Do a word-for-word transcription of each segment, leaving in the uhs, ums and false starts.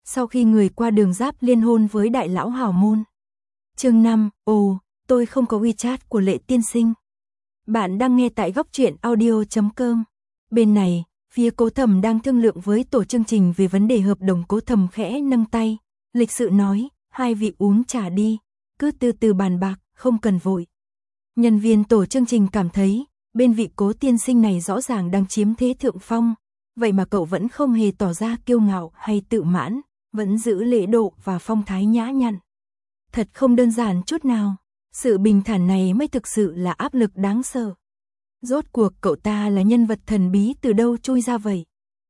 sau khi người qua đường Giáp liên hôn với đại lão hào môn. Chương năm, ồ, tôi không có WeChat của Lệ tiên sinh. Bạn đang nghe tại góc truyện audio chấm com. Bên này, phía Cố Thầm đang thương lượng với tổ chương trình về vấn đề hợp đồng. Cố Thầm khẽ nâng tay, lịch sự nói, hai vị uống trà đi, cứ từ từ bàn bạc, không cần vội. Nhân viên tổ chương trình cảm thấy, bên vị Cố tiên sinh này rõ ràng đang chiếm thế thượng phong, vậy mà cậu vẫn không hề tỏ ra kiêu ngạo hay tự mãn, vẫn giữ lễ độ và phong thái nhã nhặn. Thật không đơn giản chút nào, sự bình thản này mới thực sự là áp lực đáng sợ. Rốt cuộc cậu ta là nhân vật thần bí từ đâu chui ra vậy?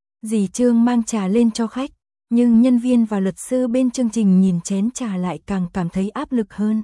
Dì Trương mang trà lên cho khách, nhưng nhân viên và luật sư bên chương trình nhìn chén trà lại càng cảm thấy áp lực hơn.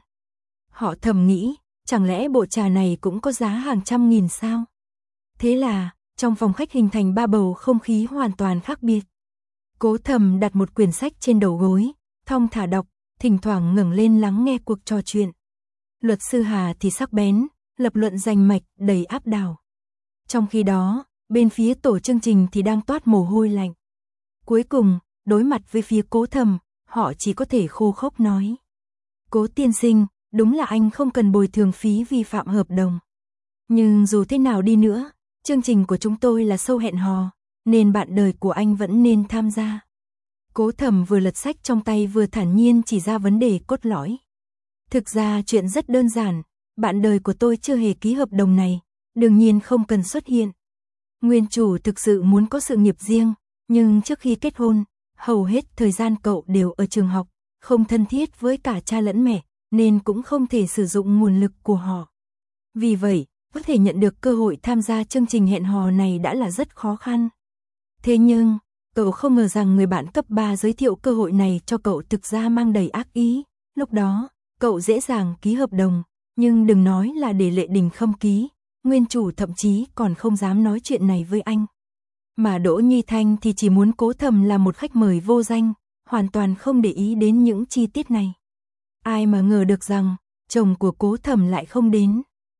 Họ thầm nghĩ, chẳng lẽ bộ trà này cũng có giá hàng trăm nghìn sao? Thế là, trong phòng khách hình thành ba bầu không khí hoàn toàn khác biệt. Cố Thầm đặt một quyển sách trên đầu gối, thong thả đọc, thỉnh thoảng ngẩng lên lắng nghe cuộc trò chuyện. Luật sư Hà thì sắc bén, lập luận rành mạch, đầy áp đảo. Trong khi đó, bên phía tổ chương trình thì đang toát mồ hôi lạnh. Cuối cùng, đối mặt với phía Cố Thầm, họ chỉ có thể khô khốc nói. Cố tiên sinh, đúng là anh không cần bồi thường phí vi phạm hợp đồng. Nhưng dù thế nào đi nữa, chương trình của chúng tôi là show hẹn hò, nên bạn đời của anh vẫn nên tham gia. Cố Thầm vừa lật sách trong tay vừa thản nhiên chỉ ra vấn đề cốt lõi. Thực ra chuyện rất đơn giản, bạn đời của tôi chưa hề ký hợp đồng này, đương nhiên không cần xuất hiện. Nguyên chủ thực sự muốn có sự nghiệp riêng, nhưng trước khi kết hôn, hầu hết thời gian cậu đều ở trường học, không thân thiết với cả cha lẫn mẹ, nên cũng không thể sử dụng nguồn lực của họ. Vì vậy, có thể nhận được cơ hội tham gia chương trình hẹn hò này đã là rất khó khăn. Thế nhưng, cậu không ngờ rằng người bạn cấp ba giới thiệu cơ hội này cho cậu thực ra mang đầy ác ý. Lúc đó, cậu dễ dàng ký hợp đồng, nhưng đừng nói là để Lệ Đình Khâm ký, nguyên chủ thậm chí còn không dám nói chuyện này với anh. Mà Đỗ Nhi Thanh thì chỉ muốn Cố Thầm là một khách mời vô danh, hoàn toàn không để ý đến những chi tiết này. Ai mà ngờ được rằng, chồng của Cố Thầm lại không đến.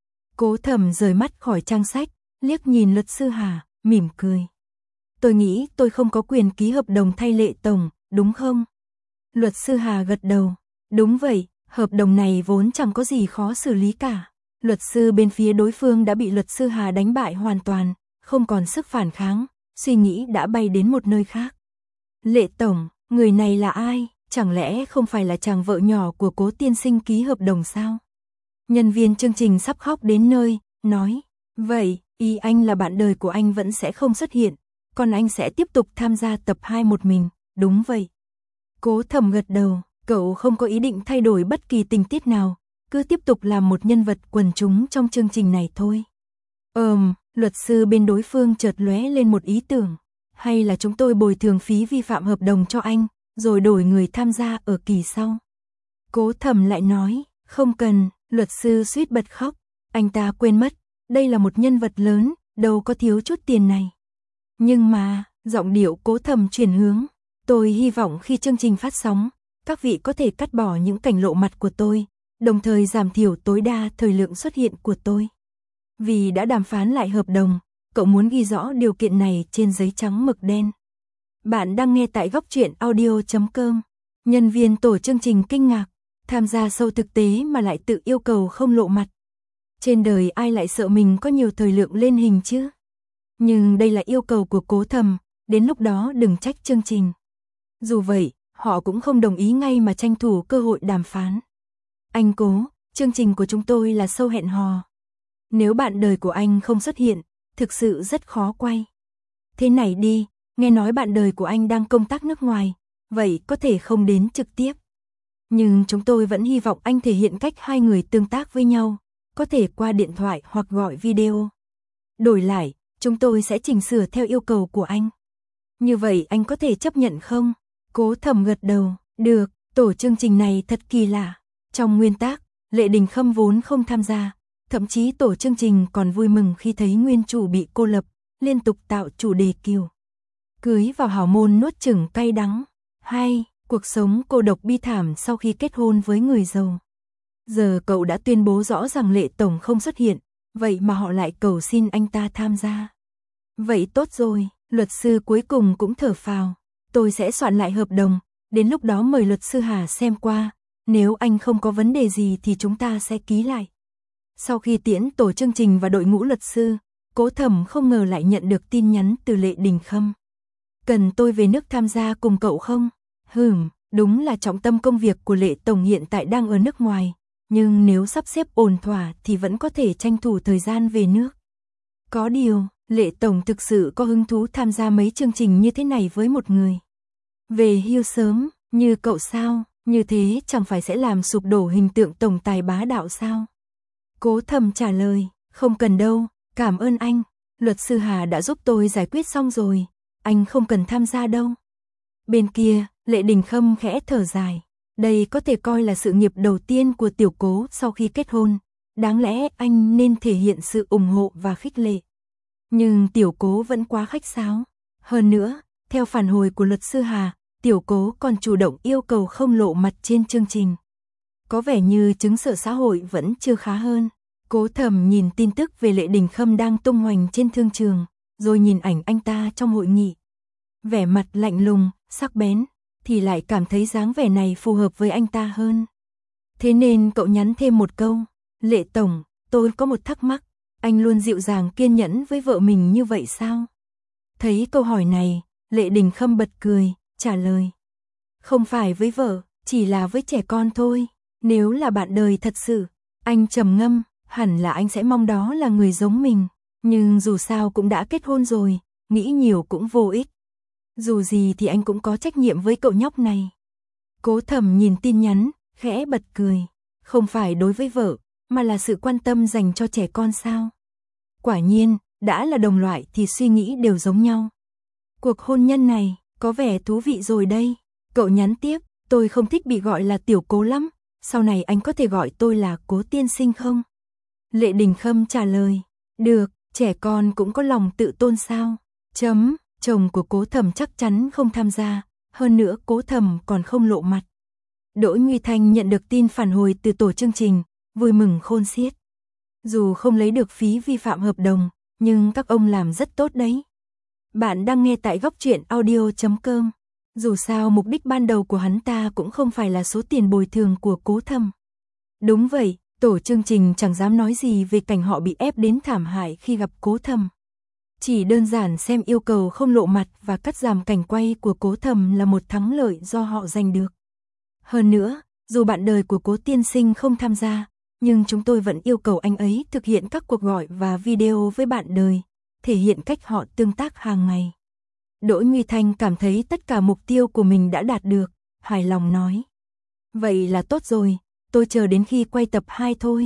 Cố Thầm rời mắt khỏi trang sách, liếc nhìn luật sư Hà, mỉm cười. Tôi nghĩ tôi không có quyền ký hợp đồng thay Lệ tổng, đúng không? Luật sư Hà gật đầu. Đúng vậy, hợp đồng này vốn chẳng có gì khó xử lý cả. Luật sư bên phía đối phương đã bị luật sư Hà đánh bại hoàn toàn, không còn sức phản kháng, suy nghĩ đã bay đến một nơi khác. Lệ tổng, người này là ai? Chẳng lẽ không phải là chàng vợ nhỏ của Cố tiên sinh ký hợp đồng sao? Nhân viên chương trình sắp khóc đến nơi, nói, vậy, ý anh là bạn đời của anh vẫn sẽ không xuất hiện, còn anh sẽ tiếp tục tham gia tập hai một mình, đúng vậy. Cố Thầm gật đầu, cậu không có ý định thay đổi bất kỳ tình tiết nào, cứ tiếp tục làm một nhân vật quần chúng trong chương trình này thôi. Ừm, luật sư bên đối phương chợt lóe lên một ý tưởng, hay là chúng tôi bồi thường phí vi phạm hợp đồng cho anh, rồi đổi người tham gia ở kỳ sau. Cố Thầm lại nói, không cần, luật sư suýt bật khóc, anh ta quên mất, đây là một nhân vật lớn, đâu có thiếu chút tiền này. Nhưng mà, giọng điệu Cố Thầm chuyển hướng, tôi hy vọng khi chương trình phát sóng, các vị có thể cắt bỏ những cảnh lộ mặt của tôi, đồng thời giảm thiểu tối đa thời lượng xuất hiện của tôi. Vì đã đàm phán lại hợp đồng, cậu muốn ghi rõ điều kiện này trên giấy trắng mực đen. Bạn đang nghe tại góc truyện audio chấm com. Nhân viên tổ chương trình kinh ngạc, tham gia show thực tế mà lại tự yêu cầu không lộ mặt. Trên đời ai lại sợ mình có nhiều thời lượng lên hình chứ? Nhưng đây là yêu cầu của Cố Thầm, đến lúc đó đừng trách chương trình. Dù vậy, họ cũng không đồng ý ngay mà tranh thủ cơ hội đàm phán. Anh Cố, chương trình của chúng tôi là show hẹn hò. Nếu bạn đời của anh không xuất hiện, thực sự rất khó quay. Thế này đi, nghe nói bạn đời của anh đang công tác nước ngoài, vậy có thể không đến trực tiếp. Nhưng chúng tôi vẫn hy vọng anh thể hiện cách hai người tương tác với nhau, có thể qua điện thoại hoặc gọi video. Đổi lại, chúng tôi sẽ chỉnh sửa theo yêu cầu của anh. Như vậy anh có thể chấp nhận không? Cố Thầm gật đầu, được, tổ chương trình này thật kỳ lạ. Trong nguyên tắc, Lệ Đình Khâm vốn không tham gia, thậm chí tổ chương trình còn vui mừng khi thấy nguyên chủ bị cô lập, liên tục tạo chủ đề kiều cưới vào hào môn nuốt chửng cay đắng. Hay, cuộc sống cô độc bi thảm sau khi kết hôn với người giàu. Giờ cậu đã tuyên bố rõ rằng Lệ tổng không xuất hiện, vậy mà họ lại cầu xin anh ta tham gia. Vậy tốt rồi, luật sư cuối cùng cũng thở phào, tôi sẽ soạn lại hợp đồng, Đến lúc đó mời luật sư Hà xem qua, nếu anh không có vấn đề gì thì chúng ta sẽ ký lại. Sau khi tiễn tổ chương trình và đội ngũ luật sư, Cố Thẩm không ngờ lại nhận được tin nhắn từ Lệ Đình Khâm. Cần tôi về nước tham gia cùng cậu không? Hừm, đúng là trọng tâm công việc của Lệ Tổng hiện tại đang ở nước ngoài, nhưng nếu sắp xếp ổn thỏa thì vẫn có thể tranh thủ thời gian về nước. Có điều, Lệ Tổng thực sự có hứng thú tham gia mấy chương trình như thế này với một người về hưu sớm, như cậu sao, như thế chẳng phải sẽ làm sụp đổ hình tượng tổng tài bá đạo sao? Cố Thẩm trả lời, không cần đâu, cảm ơn anh, luật sư Hà đã giúp tôi giải quyết xong rồi, anh không cần tham gia đâu. Bên kia, Lệ Đình Khâm khẽ thở dài, đây có thể coi là sự nghiệp đầu tiên của Tiểu Cố sau khi kết hôn, đáng lẽ anh nên thể hiện sự ủng hộ và khích lệ. Nhưng Tiểu Cố vẫn quá khách sáo, hơn nữa, theo phản hồi của luật sư Hà, Tiểu Cố còn chủ động yêu cầu không lộ mặt trên chương trình. Có vẻ như chứng sợ xã hội vẫn chưa khá hơn. Cố Thẩm nhìn tin tức về Lệ Đình Khâm đang tung hoành trên thương trường, rồi nhìn ảnh anh ta trong hội nghị. Vẻ mặt lạnh lùng, sắc bén, thì lại cảm thấy dáng vẻ này phù hợp với anh ta hơn. Thế nên cậu nhắn thêm một câu, Lệ Tổng, tôi có một thắc mắc, anh luôn dịu dàng kiên nhẫn với vợ mình như vậy sao? Thấy câu hỏi này, Lệ Đình Khâm bật cười, trả lời. Không phải với vợ, chỉ là với trẻ con thôi, nếu là bạn đời thật sự, anh trầm ngâm, hẳn là anh sẽ mong đó là người giống mình, nhưng dù sao cũng đã kết hôn rồi, nghĩ nhiều cũng vô ích. Dù gì thì anh cũng có trách nhiệm với cậu nhóc này. Cố Thẩm nhìn tin nhắn, khẽ bật cười, không phải đối với vợ, mà là sự quan tâm dành cho trẻ con sao? Quả nhiên, đã là đồng loại thì suy nghĩ đều giống nhau. Cuộc hôn nhân này, có vẻ thú vị rồi đây. Cậu nhắn tiếp, tôi không thích bị gọi là Tiểu Cố lắm, sau này anh có thể gọi tôi là Cố tiên sinh không? Lệ Đình Khâm trả lời, được, trẻ con cũng có lòng tự tôn sao? Chấm, chồng của Cố Thẩm chắc chắn không tham gia, hơn nữa Cố Thẩm còn không lộ mặt. Đỗ Nguy Thanh nhận được tin phản hồi từ tổ chương trình, vui mừng khôn xiết. Dù không lấy được phí vi phạm hợp đồng, nhưng các ông làm rất tốt đấy. Bạn đang nghe tại góc truyện audio chấm com. Dù sao mục đích ban đầu của hắn ta cũng không phải là số tiền bồi thường của Cố Thẩm. Đúng vậy, tổ chương trình chẳng dám nói gì về cảnh họ bị ép đến thảm hại khi gặp Cố Thẩm. Chỉ đơn giản xem yêu cầu không lộ mặt và cắt giảm cảnh quay của Cố Thẩm là một thắng lợi do họ giành được. Hơn nữa, dù bạn đời của Cố tiên sinh không tham gia, nhưng chúng tôi vẫn yêu cầu anh ấy thực hiện các cuộc gọi và video với bạn đời, thể hiện cách họ tương tác hàng ngày. Đỗ Nguy Thanh cảm thấy tất cả mục tiêu của mình đã đạt được, hài lòng nói. Vậy là tốt rồi, tôi chờ đến khi quay tập hai thôi.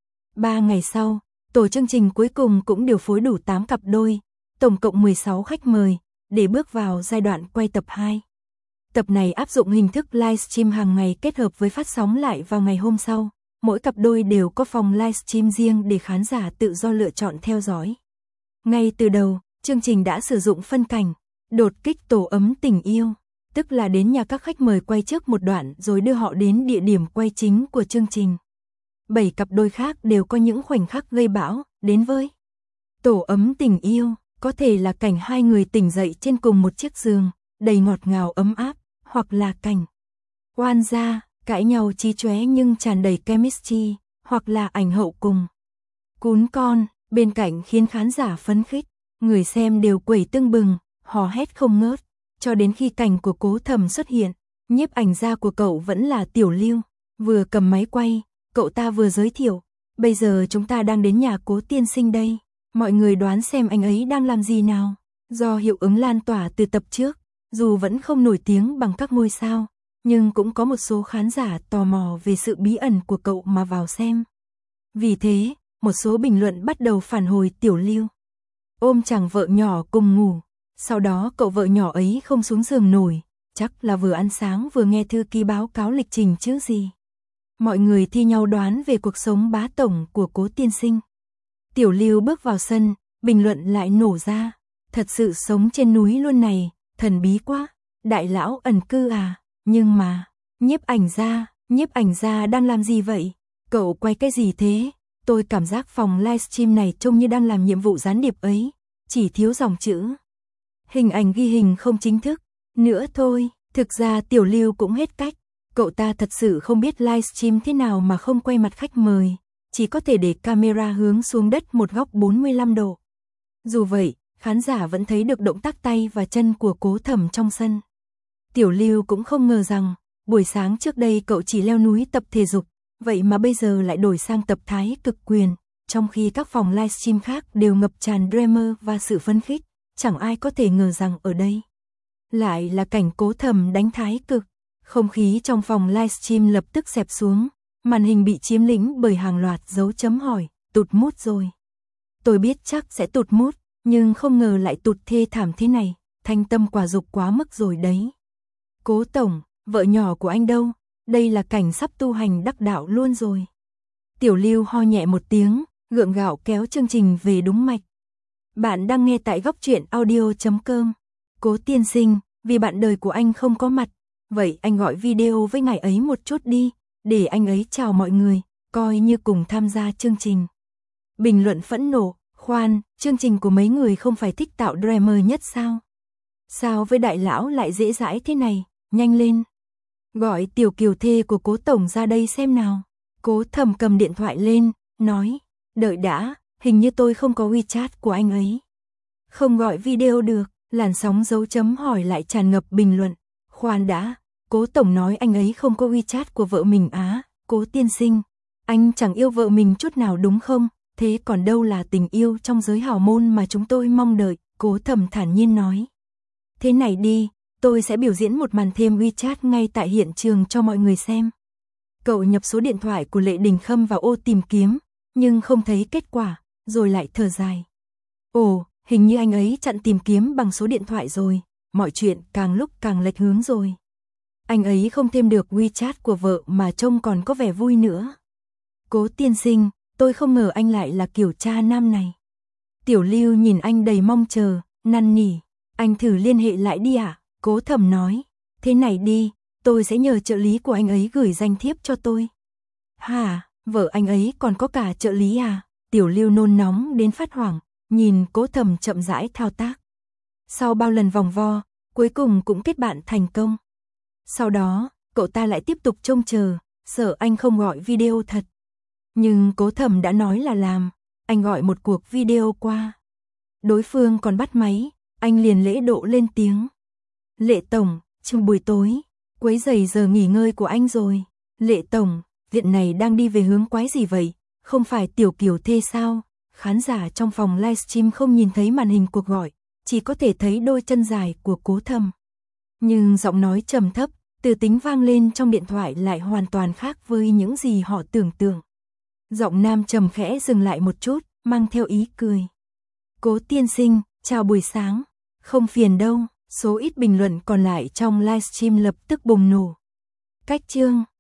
Ba ngày sau, tổ chương trình cuối cùng cũng điều phối đủ tám cặp đôi, tổng cộng mười sáu khách mời, để bước vào giai đoạn quay tập hai. Tập này áp dụng hình thức livestream hàng ngày kết hợp với phát sóng lại vào ngày hôm sau. Mỗi cặp đôi đều có phòng livestream riêng để khán giả tự do lựa chọn theo dõi. Ngay từ đầu, chương trình đã sử dụng phân cảnh, đột kích tổ ấm tình yêu, tức là đến nhà các khách mời quay trước một đoạn rồi đưa họ đến địa điểm quay chính của chương trình. Bảy cặp đôi khác đều có những khoảnh khắc gây bão, đến với tổ ấm tình yêu, có thể là cảnh hai người tỉnh dậy trên cùng một chiếc giường, đầy ngọt ngào ấm áp, hoặc là cảnh oan gia, cãi nhau chí chóe nhưng tràn đầy chemistry, hoặc là ảnh hậu cùng cún con, bên cạnh khiến khán giả phấn khích, người xem đều quẩy tưng bừng, hò hét không ngớt, cho đến khi cảnh của Cố Thẩm xuất hiện, nhiếp ảnh gia của cậu vẫn là Tiểu Lưu, vừa cầm máy quay, cậu ta vừa giới thiệu, bây giờ chúng ta đang đến nhà Cố tiên sinh đây, mọi người đoán xem anh ấy đang làm gì nào. Do hiệu ứng lan tỏa từ tập trước, dù vẫn không nổi tiếng bằng các ngôi sao, nhưng cũng có một số khán giả tò mò về sự bí ẩn của cậu mà vào xem. Vì thế, một số bình luận bắt đầu phản hồi Tiểu Lưu. Ôm chàng vợ nhỏ cùng ngủ, sau đó cậu vợ nhỏ ấy không xuống giường nổi, chắc là vừa ăn sáng vừa nghe thư ký báo cáo lịch trình chứ gì. Mọi người thi nhau đoán về cuộc sống bá tổng của Cố tiên sinh. Tiểu Lưu bước vào sân, bình luận lại nổ ra. Thật sự sống trên núi luôn này, thần bí quá, đại lão ẩn cư à, nhưng mà, nhiếp ảnh gia, nhiếp ảnh gia đang làm gì vậy? Cậu quay cái gì thế? Tôi cảm giác phòng livestream này trông như đang làm nhiệm vụ gián điệp ấy, chỉ thiếu dòng chữ. Hình ảnh ghi hình không chính thức, nữa thôi, Thực ra Tiểu Lưu cũng hết cách, cậu ta thật sự không biết livestream thế nào mà không quay mặt khách mời, chỉ có thể để camera hướng xuống đất một góc bốn mươi lăm độ. Dù vậy, khán giả vẫn thấy được động tác tay và chân của Cố Thẩm trong sân. Tiểu Lưu cũng không ngờ rằng, buổi sáng trước đây cậu chỉ leo núi tập thể dục, vậy mà bây giờ lại đổi sang tập thái cực quyền, trong khi các phòng livestream khác đều ngập tràn dreamer và sự phấn khích, chẳng ai có thể ngờ rằng ở đây lại là cảnh Cố Thẩm đánh thái cực. Không khí trong phòng livestream lập tức xẹp xuống, màn hình bị chiếm lĩnh bởi hàng loạt dấu chấm hỏi, tụt mút rồi. Tôi biết chắc sẽ tụt mút, nhưng không ngờ lại tụt thê thảm thế này, Thanh Tâm quả dục quá mức rồi đấy. Cố tổng, vợ nhỏ của anh đâu? Đây là cảnh sắp tu hành đắc đạo luôn rồi. Tiểu Lưu ho nhẹ một tiếng, gượng gạo kéo chương trình về đúng mạch. Bạn đang nghe tại góc truyện audio chấm com. Cố tiên sinh, vì bạn đời của anh không có mặt, vậy anh gọi video với ngài ấy một chút đi, để anh ấy chào mọi người, coi như cùng tham gia chương trình. Bình luận phẫn nộ, khoan, chương trình của mấy người không phải thích tạo drama nhất sao? Sao với đại lão lại dễ dãi thế này, nhanh lên. Gọi tiểu kiều thê của Cố tổng ra đây xem nào. Cố Thẩm cầm điện thoại lên, nói, đợi đã, hình như tôi không có WeChat của anh ấy. Không gọi video được, làn sóng dấu chấm hỏi lại tràn ngập bình luận. Khoan đã, Cố tổng nói anh ấy không có WeChat của vợ mình á, Cố tiên sinh, anh chẳng yêu vợ mình chút nào đúng không? Thế còn đâu là tình yêu trong giới hào môn mà chúng tôi mong đợi, Cố Thẩm thản nhiên nói. Thế này đi, tôi sẽ biểu diễn một màn thêm WeChat ngay tại hiện trường cho mọi người xem. Cậu nhập số điện thoại của Lệ Đình Khâm vào ô tìm kiếm, nhưng không thấy kết quả, rồi lại thở dài. Ồ, hình như anh ấy chặn tìm kiếm bằng số điện thoại rồi, mọi chuyện càng lúc càng lệch hướng rồi. Anh ấy không thêm được WeChat của vợ mà trông còn có vẻ vui nữa. Cố tiên sinh, tôi không ngờ anh lại là kiểu cha nam này. Tiểu Lưu nhìn anh đầy mong chờ, năn nỉ, anh thử liên hệ lại đi ạ. À? Cố Thẩm nói, thế này đi, tôi sẽ nhờ trợ lý của anh ấy gửi danh thiếp cho tôi. Hả, vợ anh ấy còn có cả trợ lý à? Tiểu Lưu nôn nóng đến phát hoảng, nhìn Cố Thẩm chậm rãi thao tác. Sau bao lần vòng vo, cuối cùng cũng kết bạn thành công. Sau đó, cậu ta lại tiếp tục trông chờ, sợ anh không gọi video thật. Nhưng Cố Thẩm đã nói là làm, anh gọi một cuộc video qua. Đối phương còn bắt máy, anh liền lễ độ lên tiếng. Lệ tổng, trong buổi tối, quấy rầy giờ nghỉ ngơi của anh rồi. Lệ tổng, viện này đang đi về hướng quái gì vậy? Không phải tiểu kiều thê sao? Khán giả trong phòng livestream không nhìn thấy màn hình cuộc gọi, chỉ có thể thấy đôi chân dài của Cố Thẩm. Nhưng giọng nói trầm thấp, từ tính vang lên trong điện thoại lại hoàn toàn khác với những gì họ tưởng tượng. Giọng nam trầm khẽ dừng lại một chút, mang theo ý cười. Cố tiên sinh, chào buổi sáng, không phiền đâu. Số ít bình luận còn lại trong livestream lập tức bùng nổ. Cách chương